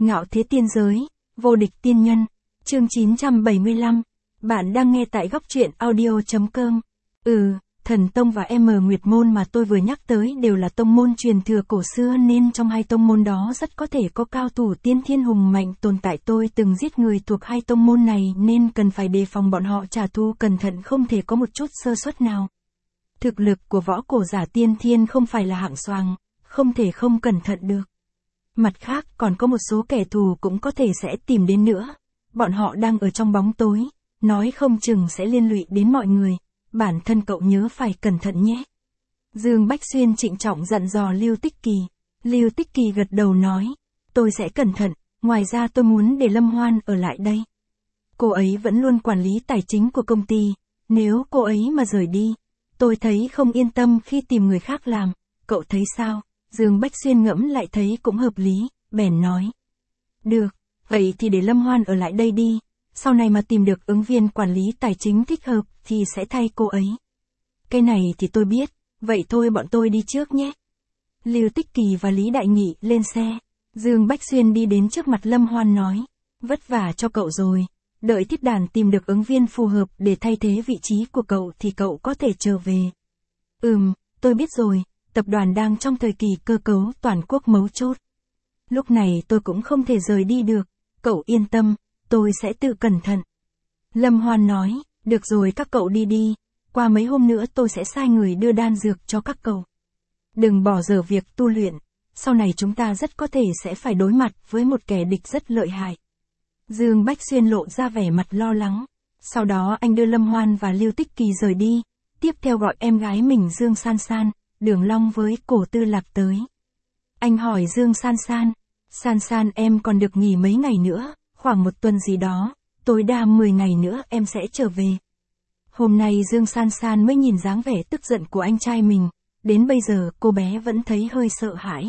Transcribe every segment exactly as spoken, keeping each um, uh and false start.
Ngạo thế tiên giới, vô địch tiên nhân, chương chín trăm bảy mươi lăm, bạn đang nghe tại góc truyện audio.com. Ừ, Thần Tông và M Nguyệt Môn mà tôi vừa nhắc tới đều là tông môn truyền thừa cổ xưa nên trong hai tông môn đó rất có thể có cao thủ tiên thiên hùng mạnh tồn tại. Tôi từng giết người thuộc hai tông môn này nên cần phải đề phòng bọn họ trả thù cẩn thận, không thể có một chút sơ suất nào. Thực lực của võ cổ giả tiên thiên không phải là hạng xoàng, không thể không cẩn thận được. Mặt khác còn có một số kẻ thù cũng có thể sẽ tìm đến nữa. Bọn họ đang ở trong bóng tối, nói không chừng sẽ liên lụy đến mọi người. Bản thân cậu nhớ phải cẩn thận nhé. Dương Bách Xuyên trịnh trọng dặn dò Lưu Tích Kỳ. Lưu Tích Kỳ gật đầu nói, tôi sẽ cẩn thận, ngoài ra tôi muốn để Lâm Hoan ở lại đây. Cô ấy vẫn luôn quản lý tài chính của công ty, nếu cô ấy mà rời đi, tôi thấy không yên tâm khi tìm người khác làm, cậu thấy sao? Dương Bách Xuyên ngẫm lại thấy cũng hợp lý, bèn nói. Được, vậy thì để Lâm Hoan ở lại đây đi, sau này mà tìm được ứng viên quản lý tài chính thích hợp thì sẽ thay cô ấy. Cái này thì tôi biết, vậy thôi bọn tôi đi trước nhé. Lưu Tích Kỳ và Lý Đại Nghị lên xe, Dương Bách Xuyên đi đến trước mặt Lâm Hoan nói, vất vả cho cậu rồi, đợi Thiết Đàn tìm được ứng viên phù hợp để thay thế vị trí của cậu thì cậu có thể trở về. Ừm, tôi biết rồi. Tập đoàn đang trong thời kỳ cơ cấu toàn quốc mấu chốt. Lúc này tôi cũng không thể rời đi được, cậu yên tâm, tôi sẽ tự cẩn thận. Lâm Hoan nói, được rồi các cậu đi đi, qua mấy hôm nữa tôi sẽ sai người đưa đan dược cho các cậu. Đừng bỏ dở việc tu luyện, sau này chúng ta rất có thể sẽ phải đối mặt với một kẻ địch rất lợi hại. Dương Bách Xuyên lộ ra vẻ mặt lo lắng, sau đó anh đưa Lâm Hoan và Lưu Tích Kỳ rời đi, tiếp theo gọi em gái mình Dương San San, Đường Long với Cổ Tư Lạc tới. Anh hỏi Dương San San, San San em còn được nghỉ mấy ngày nữa, khoảng một tuần gì đó, tối đa mười ngày nữa em sẽ trở về. Hôm nay Dương San San mới nhìn dáng vẻ tức giận của anh trai mình, đến bây giờ cô bé vẫn thấy hơi sợ hãi.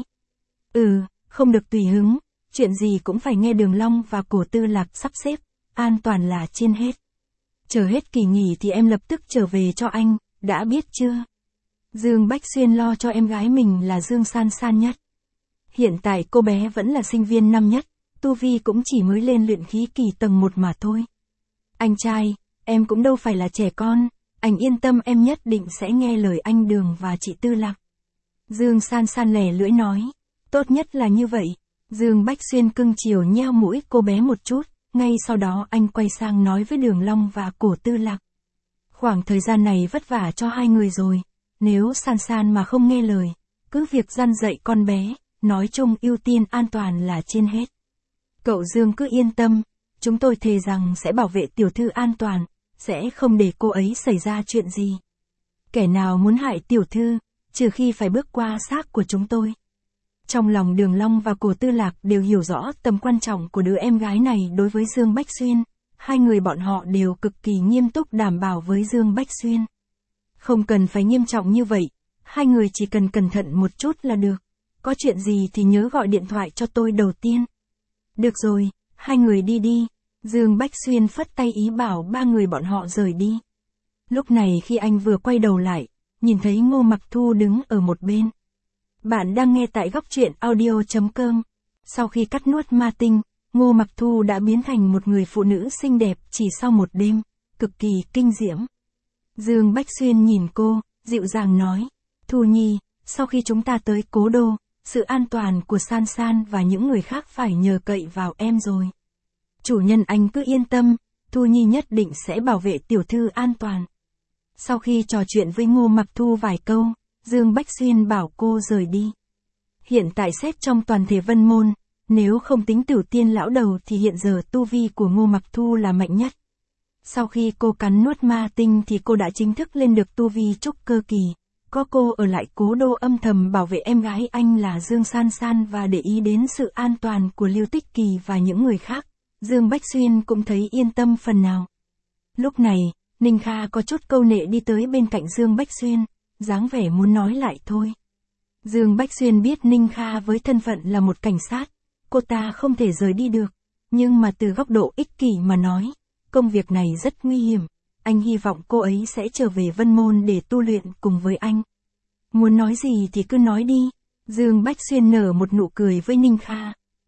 Ừ, không được tùy hứng, chuyện gì cũng phải nghe Đường Long và Cổ Tư Lạc sắp xếp, an toàn là trên hết. Chờ hết kỳ nghỉ thì em lập tức trở về cho anh, đã biết chưa? Dương Bách Xuyên lo cho em gái mình là Dương San San nhất. Hiện tại cô bé vẫn là sinh viên năm nhất, tu vi cũng chỉ mới lên luyện khí kỳ tầng một mà thôi. Anh trai, em cũng đâu phải là trẻ con, anh yên tâm em nhất định sẽ nghe lời anh Đường và chị Tư Lạc. Dương San San lẻ lưỡi nói, tốt nhất là như vậy. Dương Bách Xuyên cưng chiều nheo mũi cô bé một chút, ngay sau đó anh quay sang nói với Đường Long và Cổ Tư Lạc. Khoảng thời gian này vất vả cho hai người rồi. Nếu San San mà không nghe lời, cứ việc răn dạy con bé, nói chung ưu tiên an toàn là trên hết. Cậu Dương cứ yên tâm, chúng tôi thề rằng sẽ bảo vệ tiểu thư an toàn, sẽ không để cô ấy xảy ra chuyện gì. Kẻ nào muốn hại tiểu thư, trừ khi phải bước qua xác của chúng tôi. Trong lòng Đường Long và Cổ Tư Lạc đều hiểu rõ tầm quan trọng của đứa em gái này đối với Dương Bách Xuyên, hai người bọn họ đều cực kỳ nghiêm túc đảm bảo với Dương Bách Xuyên. Không cần phải nghiêm trọng như vậy, hai người chỉ cần cẩn thận một chút là được. Có chuyện gì thì nhớ gọi điện thoại cho tôi đầu tiên. Được rồi, hai người đi đi. Dương Bách Xuyên phất tay ý bảo ba người bọn họ rời đi. Lúc này khi anh vừa quay đầu lại, nhìn thấy Ngô Mặc Thu đứng ở một bên. Bạn đang nghe tại góc truyện audio.com. Sau khi cắt nuốt ma tinh, Ngô Mặc Thu đã biến thành một người phụ nữ xinh đẹp chỉ sau một đêm, cực kỳ kinh diễm. Dương Bách Xuyên nhìn cô, dịu dàng nói, Thu Nhi, sau khi chúng ta tới Cố Đô, sự an toàn của San San và những người khác phải nhờ cậy vào em rồi. Chủ nhân anh cứ yên tâm, Thu Nhi nhất định sẽ bảo vệ tiểu thư an toàn. Sau khi trò chuyện với Ngô Mặc Thu vài câu, Dương Bách Xuyên bảo cô rời đi. Hiện tại xét trong toàn thể Vân Môn, nếu không tính Tử Tiên lão đầu thì hiện giờ tu vi của Ngô Mặc Thu là mạnh nhất. Sau khi cô cắn nuốt ma tinh thì cô đã chính thức lên được tu vi trúc cơ kỳ. Có cô ở lại Cố Đô âm thầm bảo vệ em gái anh là Dương San San và để ý đến sự an toàn của Lưu Tích Kỳ và những người khác, Dương Bách Xuyên cũng thấy yên tâm phần nào. Lúc này, Ninh Kha có chút câu nệ đi tới bên cạnh Dương Bách Xuyên, dáng vẻ muốn nói lại thôi. Dương Bách Xuyên biết Ninh Kha với thân phận là một cảnh sát, cô ta không thể rời đi được, nhưng mà từ góc độ ích kỷ mà nói, công việc này rất nguy hiểm, anh hy vọng cô ấy sẽ trở về Vân Môn để tu luyện cùng với anh. Muốn nói gì thì cứ nói đi, Dương Bách Xuyên nở một nụ cười với Ninh Kha.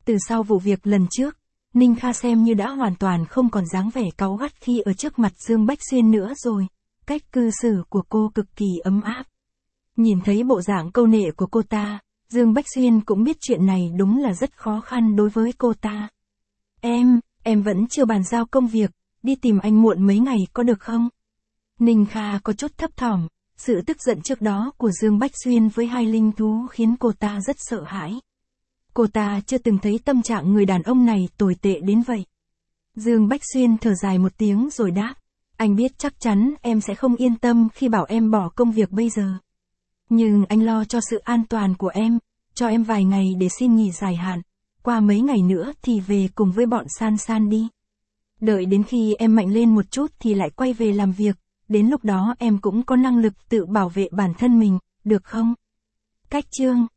Từ sau vụ việc lần trước, Ninh Kha xem như đã hoàn toàn không còn dáng vẻ cáu gắt khi ở trước mặt Dương Bách Xuyên nữa rồi, cách cư xử của cô cực kỳ ấm áp. Nhìn thấy bộ dạng câu nệ của cô ta, Dương Bách Xuyên cũng biết chuyện này đúng là rất khó khăn đối với cô ta. Em, em vẫn chưa bàn giao công việc, đi tìm anh muộn mấy ngày có được không? Ninh Kha có chút thấp thỏm, sự tức giận trước đó của Dương Bách Xuyên với hai linh thú khiến cô ta rất sợ hãi. Cô ta chưa từng thấy tâm trạng người đàn ông này tồi tệ đến vậy. Dương Bách Xuyên thở dài một tiếng rồi đáp, anh biết chắc chắn em sẽ không yên tâm khi bảo em bỏ công việc bây giờ. Nhưng anh lo cho sự an toàn của em, cho em vài ngày để xin nghỉ dài hạn, qua mấy ngày nữa thì về cùng với bọn San San đi. Đợi đến khi em mạnh lên một chút thì lại quay về làm việc, đến lúc đó em cũng có năng lực tự bảo vệ bản thân mình, được không? Cách chương